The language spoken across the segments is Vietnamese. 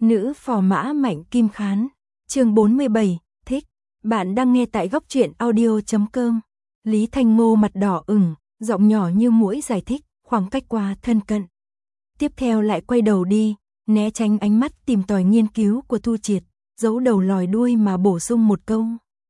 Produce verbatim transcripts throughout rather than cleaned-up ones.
Nữ phò mã Mạnh Kim Khán, chương bốn mươi bảy, thích. Bạn đang nghe tại góc truyện audio chấm com. Lý Thanh Ngô mặt đỏ ửng, giọng nhỏ như muỗi giải thích, khoảng cách quá thân cận. Tiếp theo lại quay đầu đi, né tránh ánh mắt tìm tòi nghiên cứu của Thu Triệt, giấu đầu lòi đuôi mà bổ sung một câu.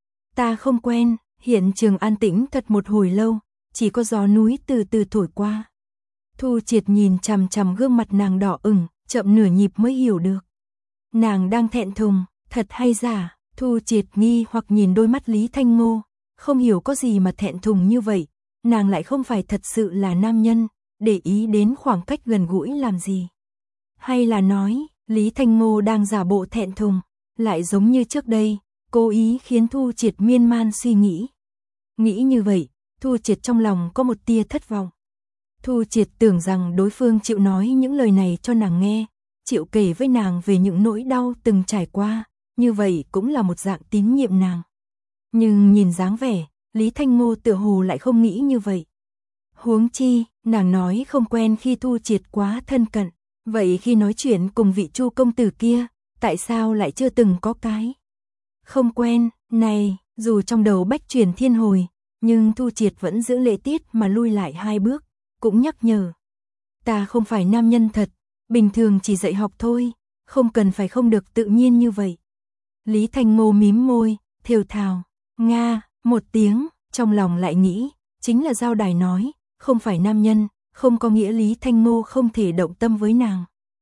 Ta không quen. Hiện trường an tĩnh thật một hồi lâu, chỉ có gió núi từ từ thổi qua. Thu Triệt nhìn chằm chằm gương mặt nàng đỏ ửng, chậm nửa nhịp mới hiểu được. Nàng đang thẹn thùng, thật hay giả? Thu Triệt nghi hoặc nhìn đôi mắt Lý Thanh Ngô, không hiểu có gì mà thẹn thùng như vậy, nàng lại không phải thật sự là nam nhân, để ý đến khoảng cách gần gũi làm gì. Hay là nói, Lý Thanh Ngô đang giả bộ thẹn thùng, lại giống như trước đây, cố ý khiến Thu Triệt miên man suy nghĩ. Nghĩ như vậy, Thu Triệt trong lòng có một tia thất vọng. Thu Triệt tưởng rằng đối phương chịu nói những lời này cho nàng nghe, chịu kể với nàng về những nỗi đau từng trải qua, như vậy cũng là một dạng tín nhiệm nàng. Nhưng nhìn dáng vẻ, Lý Thanh Ngô tựa hồ lại không nghĩ như vậy. Huống chi, nàng nói không quen khi Thu Triệt quá thân cận, vậy khi nói chuyện cùng vị Chu công tử kia, tại sao lại chưa từng có cái không quen này? Dù trong đầu bách truyền thiên hồi, nhưng Thu Triệt vẫn giữ lễ tiết mà lui lại hai bước, cũng nhắc nhở. Ta không phải nam nhân thật, bình thường chỉ dạy học thôi, không cần phải không được tự nhiên như vậy. Lý Thanh Ngô mím môi, thều thào, nga, một tiếng, trong lòng lại nghĩ, chính là giao đài nói, không phải nam nhân, không có nghĩa Lý Thanh Ngô không thể động tâm với nàng.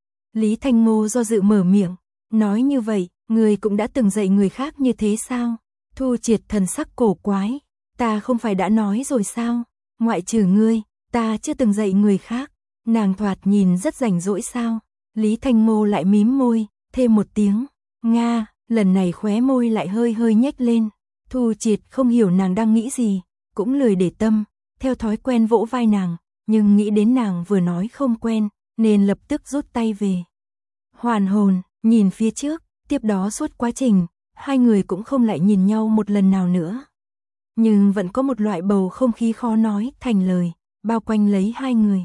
Lý Thanh Ngô do dự mở miệng, nói như vậy, người cũng đã từng dạy người khác như thế sao? Thu Triệt thần sắc cổ quái, ta không phải đã nói rồi sao? Ngoại trừ ngươi, ta chưa từng dạy người khác. Nàng thoạt nhìn rất rảnh rỗi sao? Lý Thanh Ngô lại mím môi, thêm một tiếng, nga, lần này khóe môi lại hơi hơi nhếch lên. Thu Triệt không hiểu nàng đang nghĩ gì, cũng lười để tâm, theo thói quen vỗ vai nàng, nhưng nghĩ đến nàng vừa nói không quen, nên lập tức rút tay về. Hoàn hồn, nhìn phía trước, tiếp đó suốt quá trình, hai người cũng không lại nhìn nhau một lần nào nữa. Nhưng vẫn có một loại bầu không khí khó nói thành lời, bao quanh lấy hai người.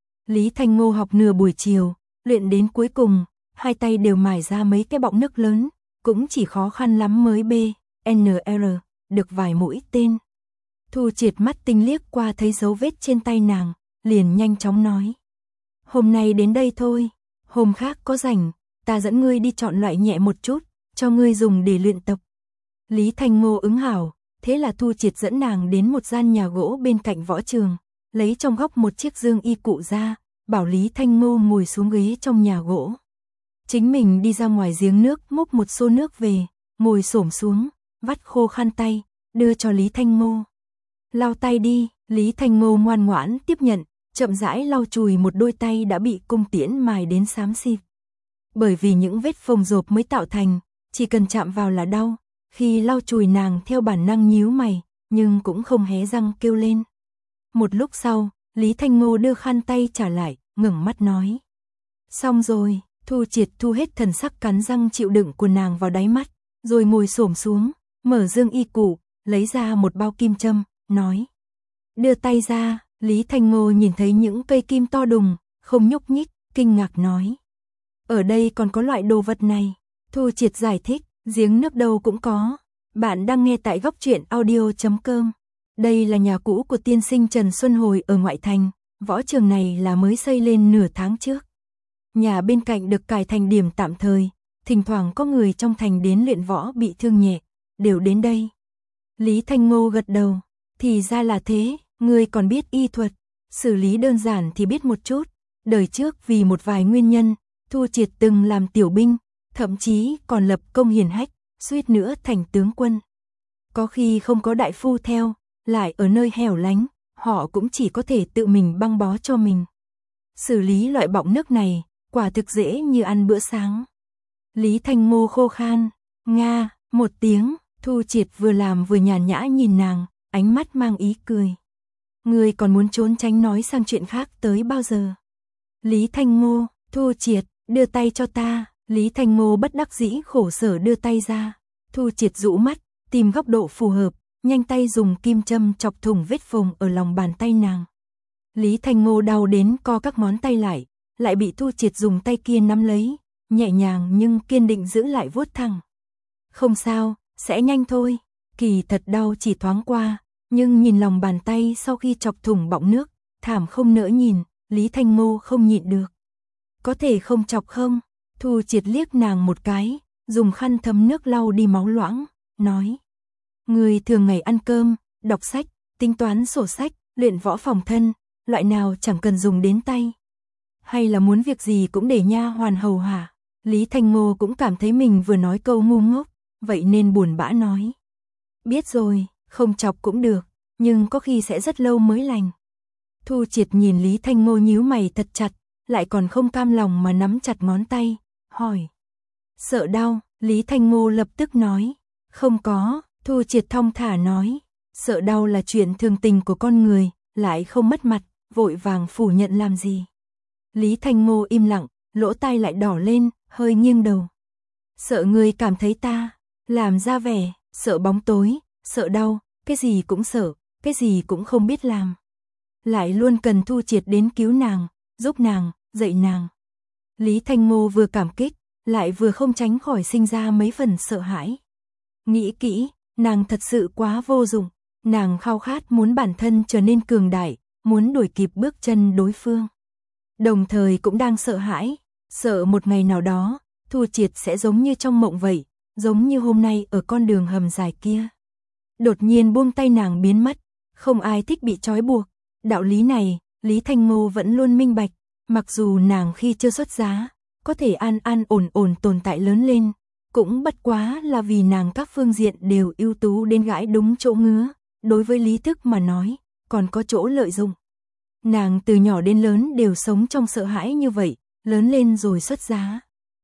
Lý Thanh Ngô học nửa buổi chiều, luyện đến cuối cùng, hai tay đều mài ra mấy cái bọng nước lớn, cũng chỉ khó khăn lắm mới B, N R, được vài mũi tên. Thu Triệt mắt tinh liếc qua thấy dấu vết trên tay nàng, liền nhanh chóng nói. Hôm nay đến đây thôi, hôm khác có rảnh, ta dẫn ngươi đi chọn loại nhẹ một chút, cho ngươi dùng để luyện tập. Lý Thanh Ngô ứng hảo, thế là Thu Triệt dẫn nàng đến một gian nhà gỗ bên cạnh võ trường, lấy trong góc một chiếc dương y cụ ra, bảo Lý Thanh Ngô ngồi xuống ghế trong nhà gỗ. Chính mình đi ra ngoài giếng nước múc một xô nước về, ngồi xổm xuống, vắt khô khăn tay, đưa cho Lý Thanh Ngô. Lau tay đi. Lý Thanh Ngô ngoan ngoãn tiếp nhận, chậm rãi lau chùi một đôi tay đã bị cung tiễn mài đến xám xịt. Bởi vì những vết phồng rộp mới tạo thành, chỉ cần chạm vào là đau. Khi lau chùi nàng theo bản năng nhíu mày, nhưng cũng không hé răng kêu lên. Một lúc sau, Lý Thanh Ngô đưa khăn tay trả lại, ngẩng mắt nói. Xong rồi. Thu Triệt thu hết thần sắc cắn răng chịu đựng của nàng vào đáy mắt, rồi ngồi xổm xuống, mở dương y cụ, lấy ra một bao kim châm, nói. Đưa tay ra. Lý Thanh Ngô nhìn thấy những cây kim to đùng, không nhúc nhích, kinh ngạc nói. Ở đây còn có loại đồ vật này. Thu Triệt giải thích, giếng nước đâu cũng có. Bạn đang nghe tại góc truyện audio chấm com. Đây là nhà cũ của tiên sinh Trần Xuân Hồi ở ngoại thành, võ trường này là mới xây lên nửa tháng trước. Nhà bên cạnh được cải thành điểm tạm thời, thỉnh thoảng có người trong thành đến luyện võ bị thương nhẹ, đều đến đây. Lý Thanh Ngô gật đầu, thì ra là thế, ngươi còn biết y thuật, xử lý đơn giản thì biết một chút. Đời trước vì một vài nguyên nhân, Thu Triệt từng làm tiểu binh, thậm chí còn lập công hiển hách, suýt nữa thành tướng quân. Có khi không có đại phu theo, lại ở nơi hẻo lánh, họ cũng chỉ có thể tự mình băng bó cho mình. Xử lý loại bọng nước này, quả thực dễ như ăn bữa sáng. Lý Thanh Ngô khô khan, nga, một tiếng. Thu Triệt vừa làm vừa nhàn nhã nhìn nàng, ánh mắt mang ý cười. Ngươi còn muốn trốn tránh nói sang chuyện khác tới bao giờ? Lý Thanh Ngô, Thu Triệt, đưa tay cho ta. Lý Thanh Ngô bất đắc dĩ khổ sở đưa tay ra. Thu Triệt rũ mắt, tìm góc độ phù hợp, nhanh tay dùng kim châm chọc thủng vết phồng ở lòng bàn tay nàng. Lý Thanh Ngô đau đến co các ngón tay lại, lại bị Thu Triệt dùng tay kia nắm lấy, nhẹ nhàng nhưng kiên định giữ lại vuốt thẳng. Không sao, sẽ nhanh thôi. Kỳ thật đau chỉ thoáng qua, nhưng nhìn lòng bàn tay sau khi chọc thủng bọng nước, thảm không nỡ nhìn, Lý Thanh Ngô không nhịn được. Có thể không chọc không? Thu Triệt liếc nàng một cái, dùng khăn thấm nước lau đi máu loãng, nói. Người thường ngày ăn cơm, đọc sách, tính toán sổ sách, luyện võ phòng thân, loại nào chẳng cần dùng đến tay. Hay là muốn việc gì cũng để nha hoàn hầu hạ. Lý Thanh Ngô cũng cảm thấy mình vừa nói câu ngu ngốc, vậy nên buồn bã nói. Biết rồi, không chọc cũng được, nhưng có khi sẽ rất lâu mới lành. Thu Triệt nhìn Lý Thanh Ngô nhíu mày thật chặt, lại còn không cam lòng mà nắm chặt ngón tay, hỏi. Sợ đau, Lý Thanh Ngô lập tức nói. Không có, Thu Triệt thong thả nói. Sợ đau là chuyện thường tình của con người, lại không mất mặt, vội vàng phủ nhận làm gì. Lý Thanh Ngô im lặng, lỗ tai lại đỏ lên, hơi nghiêng đầu. Sợ người cảm thấy ta, làm ra vẻ, sợ bóng tối, sợ đau, cái gì cũng sợ, cái gì cũng không biết làm. Lại luôn cần Thu Triệt đến cứu nàng, giúp nàng, dạy nàng. Lý Thanh Ngô vừa cảm kích, lại vừa không tránh khỏi sinh ra mấy phần sợ hãi. Nghĩ kỹ, nàng thật sự quá vô dụng, nàng khao khát muốn bản thân trở nên cường đại, muốn đuổi kịp bước chân đối phương. Đồng thời cũng đang sợ hãi, sợ một ngày nào đó, Thu Triệt sẽ giống như trong mộng vậy, giống như hôm nay ở con đường hầm dài kia. Đột nhiên buông tay nàng biến mất, không ai thích bị trói buộc. Đạo lý này, Lý Thanh Ngô vẫn luôn minh bạch, mặc dù nàng khi chưa xuất giá, có thể an an ổn ổn tồn tại lớn lên, cũng bất quá là vì nàng các phương diện đều ưu tú đến gãi đúng chỗ ngứa, đối với lý thức mà nói, còn có chỗ lợi dụng. Nàng từ nhỏ đến lớn đều sống trong sợ hãi như vậy, lớn lên rồi xuất giá.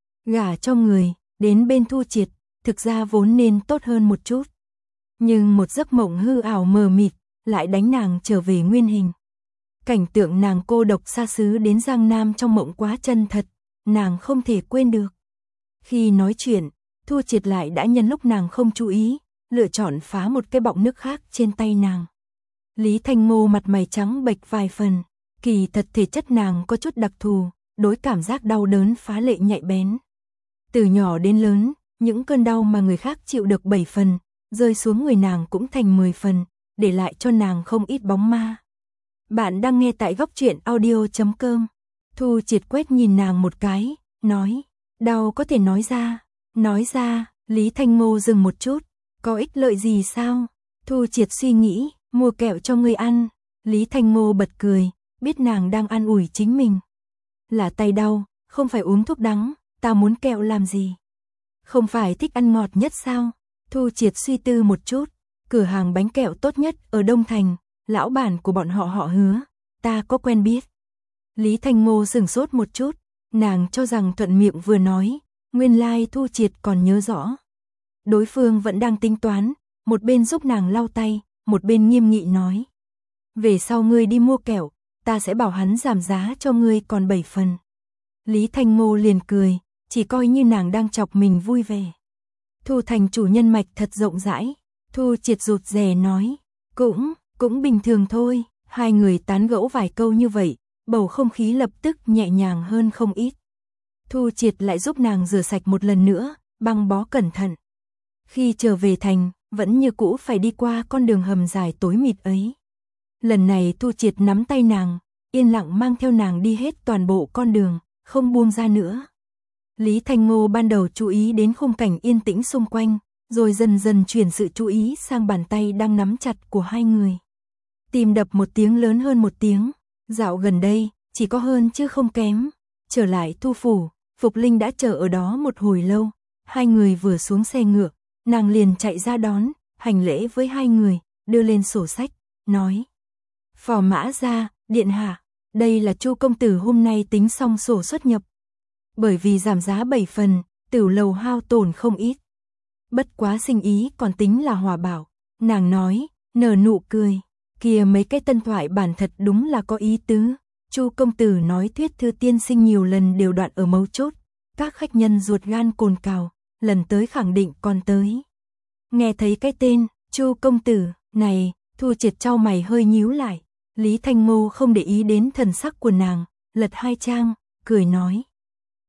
Gả cho người, đến bên Thu Triệt, thực ra vốn nên tốt hơn một chút. Nhưng một giấc mộng hư ảo mờ mịt, lại đánh nàng trở về nguyên hình. Cảnh tượng nàng cô độc xa xứ đến Giang Nam trong mộng quá chân thật, nàng không thể quên được. Khi nói chuyện, Thu Triệt lại đã nhân lúc nàng không chú ý, lựa chọn phá một cái bọng nước khác trên tay nàng. Lý Thanh Ngô mặt mày trắng bệch vài phần, kỳ thật thể chất nàng có chút đặc thù, đối cảm giác đau đớn phá lệ nhạy bén. Từ nhỏ đến lớn, những cơn đau mà người khác chịu được bảy phần, rơi xuống người nàng cũng thành mười phần, để lại cho nàng không ít bóng ma. Bạn đang nghe tại góc truyện audio chấm com. Thu Triệt quét nhìn nàng một cái, nói, đau có thể nói ra, nói ra. Lý Thanh Ngô dừng một chút, có ích lợi gì sao? Thu Triệt suy nghĩ, mua kẹo cho ngươi ăn. Lý Thanh Ngô bật cười, biết nàng đang an ủi chính mình. Là tay đau, không phải uống thuốc đắng, ta muốn kẹo làm gì? Không phải thích ăn ngọt nhất sao? Thu Triệt suy tư một chút, cửa hàng bánh kẹo tốt nhất ở Đông Thành, lão bản của bọn họ họ Hứa, ta có quen biết. Lý Thanh Ngô sửng sốt một chút, nàng cho rằng thuận miệng vừa nói, nguyên lai Thu Triệt còn nhớ rõ. Đối phương vẫn đang tính toán, một bên giúp nàng lau tay, một bên nghiêm nghị nói. Về sau ngươi đi mua kẹo, ta sẽ bảo hắn giảm giá cho ngươi còn bảy phần. Lý Thanh Ngô liền cười, chỉ coi như nàng đang chọc mình vui vẻ. Thu Thành chủ nhân mạch thật rộng rãi. Thu Triệt rụt rè nói, cũng, cũng bình thường thôi. Hai người tán gẫu vài câu như vậy, bầu không khí lập tức nhẹ nhàng hơn không ít. Thu Triệt lại giúp nàng rửa sạch một lần nữa, băng bó cẩn thận. Khi trở về thành, vẫn như cũ phải đi qua con đường hầm dài tối mịt ấy. Lần này Thu Triệt nắm tay nàng, yên lặng mang theo nàng đi hết toàn bộ con đường, không buông ra nữa. Lý Thanh Ngô ban đầu chú ý đến khung cảnh yên tĩnh xung quanh, rồi dần dần chuyển sự chú ý sang bàn tay đang nắm chặt của hai người. Tim đập một tiếng lớn hơn một tiếng, dạo gần đây, chỉ có hơn chứ không kém. Trở lại Thu phủ, Phục Linh đã chờ ở đó một hồi lâu, hai người vừa xuống xe ngựa, nàng liền chạy ra đón, hành lễ với hai người, đưa lên sổ sách, nói. Phò mã ra, điện hạ, đây là Chu công tử hôm nay tính xong sổ xuất nhập. Bởi vì giảm giá bảy phần, tiểu lầu hao tổn không ít. Bất quá sinh ý còn tính là hòa bảo, nàng nói, nở nụ cười, kìa mấy cái tân thoại bản thật đúng là có ý tứ. Chu công tử nói thuyết thư tiên sinh nhiều lần đều đoạn ở mấu chốt, các khách nhân ruột gan cồn cào, lần tới khẳng định còn tới. Nghe thấy cái tên, Chu công tử, này, Thu Triệt trao mày hơi nhíu lại. Lý Thanh Ngô không để ý đến thần sắc của nàng, lật hai trang, cười nói.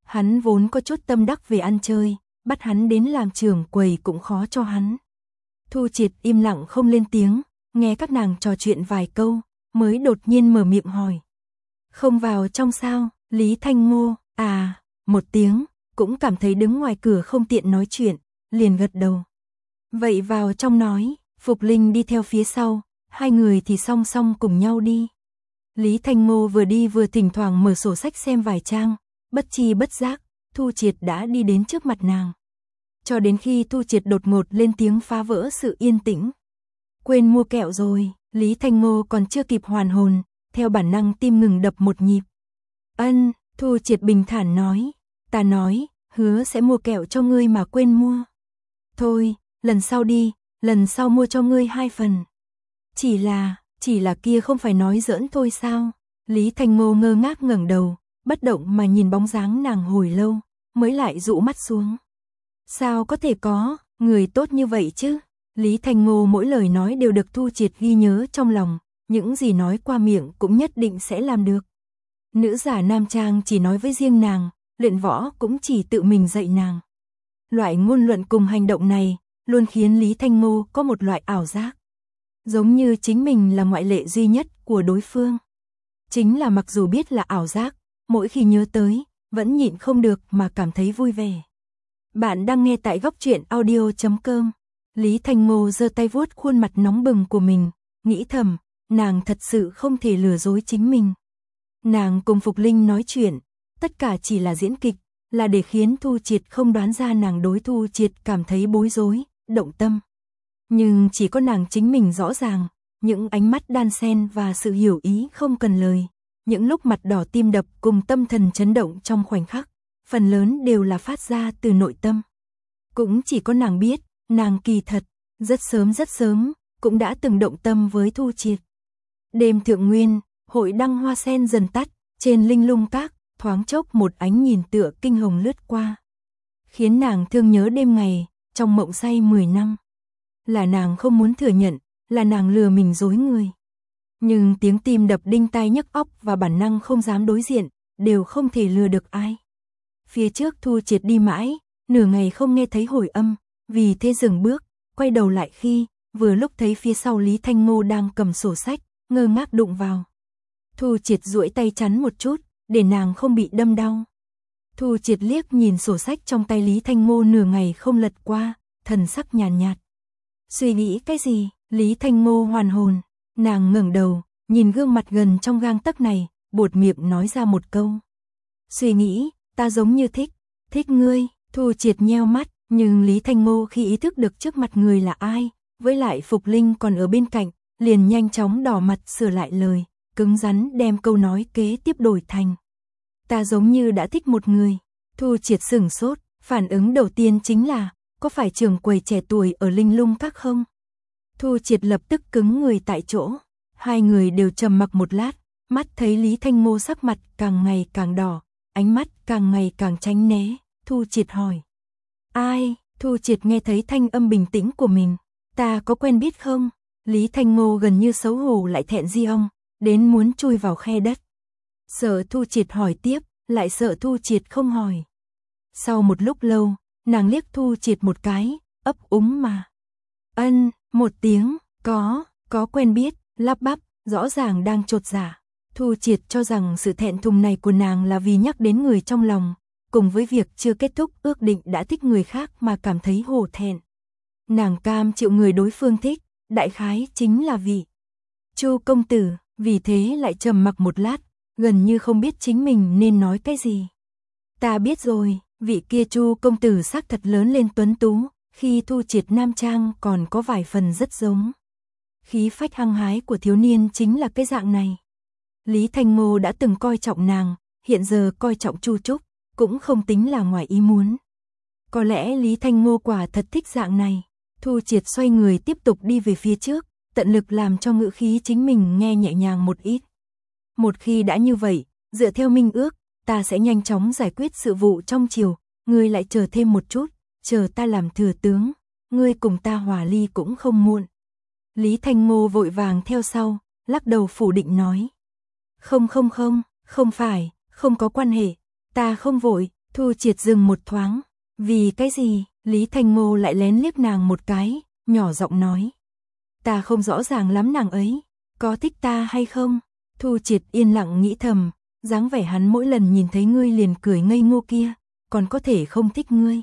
Hắn vốn có chút tâm đắc về ăn chơi, bắt hắn đến làm trưởng quầy cũng khó cho hắn. Thu Triệt im lặng không lên tiếng, nghe các nàng trò chuyện vài câu, mới đột nhiên mở miệng hỏi. Không vào trong sao? Lý Thanh Ngô, à, một tiếng, cũng cảm thấy đứng ngoài cửa không tiện nói chuyện, liền gật đầu. Vậy vào trong nói, Phục Linh đi theo phía sau, hai người thì song song cùng nhau đi. Lý Thanh Ngô vừa đi vừa thỉnh thoảng mở sổ sách xem vài trang, bất chi bất giác, Thu Triệt đã đi đến trước mặt nàng. Cho đến khi Thu Triệt đột ngột lên tiếng phá vỡ sự yên tĩnh. Quên mua kẹo rồi, Lý Thanh Ngô còn chưa kịp hoàn hồn, theo bản năng tim ngừng đập một nhịp. Ân, Thu Triệt bình thản nói, ta nói, hứa sẽ mua kẹo cho ngươi mà quên mua. Thôi, lần sau đi, lần sau mua cho ngươi hai phần. Chỉ là, chỉ là kia không phải nói giỡn thôi sao? Lý Thanh Ngô ngơ ngác ngẩng đầu, bất động mà nhìn bóng dáng nàng hồi lâu, mới lại dụ mắt xuống. Sao có thể có, người tốt như vậy chứ? Lý Thanh Ngô mỗi lời nói đều được Thu Triệt ghi nhớ trong lòng, những gì nói qua miệng cũng nhất định sẽ làm được. Nữ giả nam trang chỉ nói với riêng nàng, luyện võ cũng chỉ tự mình dạy nàng. Loại ngôn luận cùng hành động này, luôn khiến Lý Thanh Ngô có một loại ảo giác. Giống như chính mình là ngoại lệ duy nhất của đối phương. Chính là mặc dù biết là ảo giác, mỗi khi nhớ tới, vẫn nhịn không được mà cảm thấy vui vẻ. Bạn đang nghe tại góc truyện audio chấm com. Lý Thanh Ngô giơ tay vuốt khuôn mặt nóng bừng của mình, nghĩ thầm, nàng thật sự không thể lừa dối chính mình. Nàng cùng Phục Linh nói chuyện, tất cả chỉ là diễn kịch, là để khiến Thu Triệt không đoán ra nàng đối Thu Triệt cảm thấy bối rối, động tâm. Nhưng chỉ có nàng chính mình rõ ràng, những ánh mắt đan xen và sự hiểu ý không cần lời, những lúc mặt đỏ tim đập cùng tâm thần chấn động trong khoảnh khắc, phần lớn đều là phát ra từ nội tâm. Cũng chỉ có nàng biết, nàng kỳ thật, rất sớm rất sớm, cũng đã từng động tâm với Thu Triệt. Đêm thượng nguyên, hội đăng hoa sen dần tắt, trên linh lung các, thoáng chốc một ánh nhìn tựa kinh hồng lướt qua. Khiến nàng thương nhớ đêm ngày, trong mộng say mười năm. Là nàng không muốn thừa nhận, là nàng lừa mình dối người. Nhưng tiếng tim đập đinh tai nhức óc và bản năng không dám đối diện, đều không thể lừa được ai. Phía trước Thu Triệt đi mãi, nửa ngày không nghe thấy hồi âm, vì thế dừng bước, quay đầu lại khi, vừa lúc thấy phía sau Lý Thanh Ngô đang cầm sổ sách, ngơ ngác đụng vào. Thu Triệt duỗi tay chắn một chút, để nàng không bị đâm đau. Thu Triệt liếc nhìn sổ sách trong tay Lý Thanh Ngô nửa ngày không lật qua, thần sắc nhàn nhạt, nhạt. Suy nghĩ cái gì? Lý Thanh Ngô hoàn hồn, nàng ngẩng đầu, nhìn gương mặt gần trong gang tấc này, buột miệng nói ra một câu. Suy nghĩ, ta giống như thích, thích ngươi. Thu Triệt nheo mắt, nhưng Lý Thanh Ngô khi ý thức được trước mặt người là ai, với lại Phục Linh còn ở bên cạnh, liền nhanh chóng đỏ mặt sửa lại lời, cứng rắn đem câu nói kế tiếp đổi thành. Ta giống như đã thích một người. Thu Triệt sửng sốt, phản ứng đầu tiên chính là, có phải trưởng quầy trẻ tuổi ở linh lung các không? Thu Triệt lập tức cứng người tại chỗ, hai người đều trầm mặc một lát, mắt thấy Lý Thanh Ngô sắc mặt càng ngày càng đỏ, ánh mắt càng ngày càng tránh né, Thu Triệt hỏi. Ai? Thu Triệt nghe thấy thanh âm bình tĩnh của mình, ta có quen biết không? Lý Thanh Ngô gần như xấu hổ lại thẹn di ông, đến muốn chui vào khe đất. Sợ Thu Triệt hỏi tiếp, lại sợ Thu Triệt không hỏi. Sau một lúc lâu, nàng liếc Thu Triệt một cái, ấp úng mà. Ân, một tiếng, có, có quen biết, lắp bắp, rõ ràng đang chột dạ. Thu Triệt cho rằng sự thẹn thùng này của nàng là vì nhắc đến người trong lòng, cùng với việc chưa kết thúc ước định đã thích người khác mà cảm thấy hổ thẹn. Nàng cam chịu người đối phương thích, đại khái chính là vị Chu công tử, vì thế lại trầm mặc một lát, gần như không biết chính mình nên nói cái gì. Ta biết rồi, vị kia Chu công tử xác thật lớn lên tuấn tú, khi Thu Triệt nam trang còn có vài phần rất giống. Khí phách hăng hái của thiếu niên chính là cái dạng này. Lý Thanh Ngô đã từng coi trọng nàng, hiện giờ coi trọng Chu Trúc, cũng không tính là ngoài ý muốn. Có lẽ Lý Thanh Ngô quả thật thích dạng này. Thu Triệt xoay người tiếp tục đi về phía trước, tận lực làm cho ngữ khí chính mình nghe nhẹ nhàng một ít. Một khi đã như vậy, dựa theo minh ước, ta sẽ nhanh chóng giải quyết sự vụ trong triều, ngươi lại chờ thêm một chút, chờ ta làm thừa tướng, ngươi cùng ta hòa ly cũng không muộn. Lý Thanh Ngô vội vàng theo sau, lắc đầu phủ định nói. Không không không, không phải, không có quan hệ, ta không vội, Thu Triệt dừng một thoáng. Vì cái gì? Lý Thanh Ngô lại lén liếc nàng một cái, nhỏ giọng nói. Ta không rõ ràng lắm nàng ấy, có thích ta hay không? Thu Triệt yên lặng nghĩ thầm, dáng vẻ hắn mỗi lần nhìn thấy ngươi liền cười ngây ngô kia, còn có thể không thích ngươi.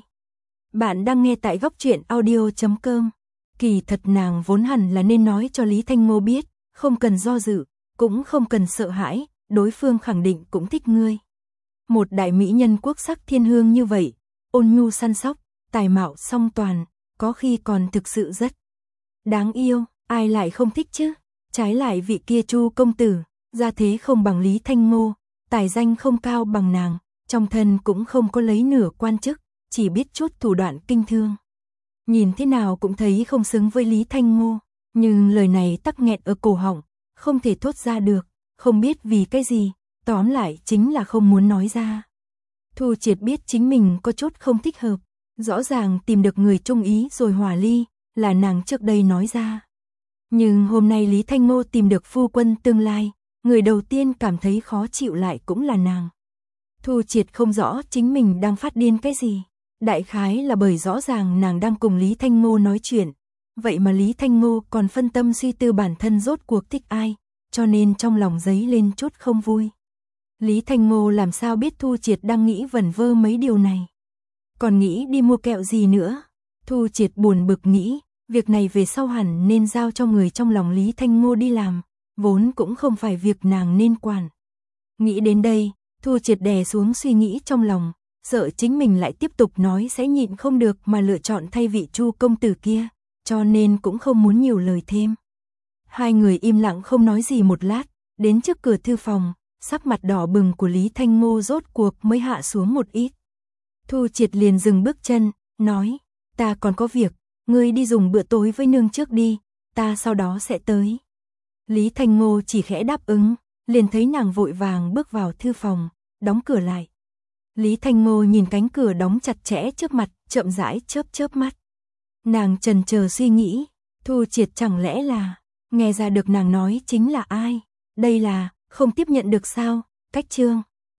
Bạn đang nghe tại góc truyện audio chấm com. Kỳ thật nàng vốn hẳn là nên nói cho Lý Thanh Ngô biết, không cần do dự, cũng không cần sợ hãi, đối phương khẳng định cũng thích ngươi. Một đại mỹ nhân quốc sắc thiên hương như vậy, ôn nhu săn sóc, tài mạo song toàn, có khi còn thực sự rất đáng yêu, ai lại không thích chứ? Trái lại vị kia Chu công tử, gia thế không bằng Lý Thanh Ngô, tài danh không cao bằng nàng, trong thân cũng không có lấy nửa quan chức, chỉ biết chút thủ đoạn kinh thương. Nhìn thế nào cũng thấy không xứng với Lý Thanh Ngô, nhưng lời này tắc nghẹn ở cổ họng, không thể thốt ra được, không biết vì cái gì, tóm lại chính là không muốn nói ra. Thu Triệt biết chính mình có chút không thích hợp, rõ ràng tìm được người chung ý rồi hòa ly, là nàng trước đây nói ra. Nhưng hôm nay Lý Thanh Ngô tìm được phu quân tương lai, người đầu tiên cảm thấy khó chịu lại cũng là nàng. Thu Triệt không rõ chính mình đang phát điên cái gì, đại khái là bởi rõ ràng nàng đang cùng Lý Thanh Ngô nói chuyện, vậy mà Lý Thanh Ngô còn phân tâm suy tư bản thân rốt cuộc thích ai, cho nên trong lòng dấy lên chút không vui. Lý Thanh Ngô làm sao biết Thu Triệt đang nghĩ vẩn vơ mấy điều này, còn nghĩ đi mua kẹo gì nữa. Thu Triệt buồn bực nghĩ, việc này về sau hẳn nên giao cho người trong lòng Lý Thanh Ngô đi làm, vốn cũng không phải việc nàng nên quản. Nghĩ đến đây, Thu Triệt đè xuống suy nghĩ trong lòng, sợ chính mình lại tiếp tục nói sẽ nhịn không được mà lựa chọn thay vị Chu công tử kia, cho nên cũng không muốn nhiều lời thêm. Hai người im lặng không nói gì một lát, đến trước cửa thư phòng, sắc mặt đỏ bừng của Lý Thanh Ngô rốt cuộc mới hạ xuống một ít. Thu Triệt liền dừng bước chân, nói, ta còn có việc, ngươi đi dùng bữa tối với nương trước đi, ta sau đó sẽ tới. Lý Thanh Ngô chỉ khẽ đáp ứng, liền thấy nàng vội vàng bước vào thư phòng, đóng cửa lại. Lý Thanh Ngô nhìn cánh cửa đóng chặt chẽ trước mặt, chậm rãi chớp chớp mắt. Nàng chần chờ suy nghĩ, Thu Triệt chẳng lẽ là, nghe ra được nàng nói chính là ai, đây là, không tiếp nhận được sao, cách chương.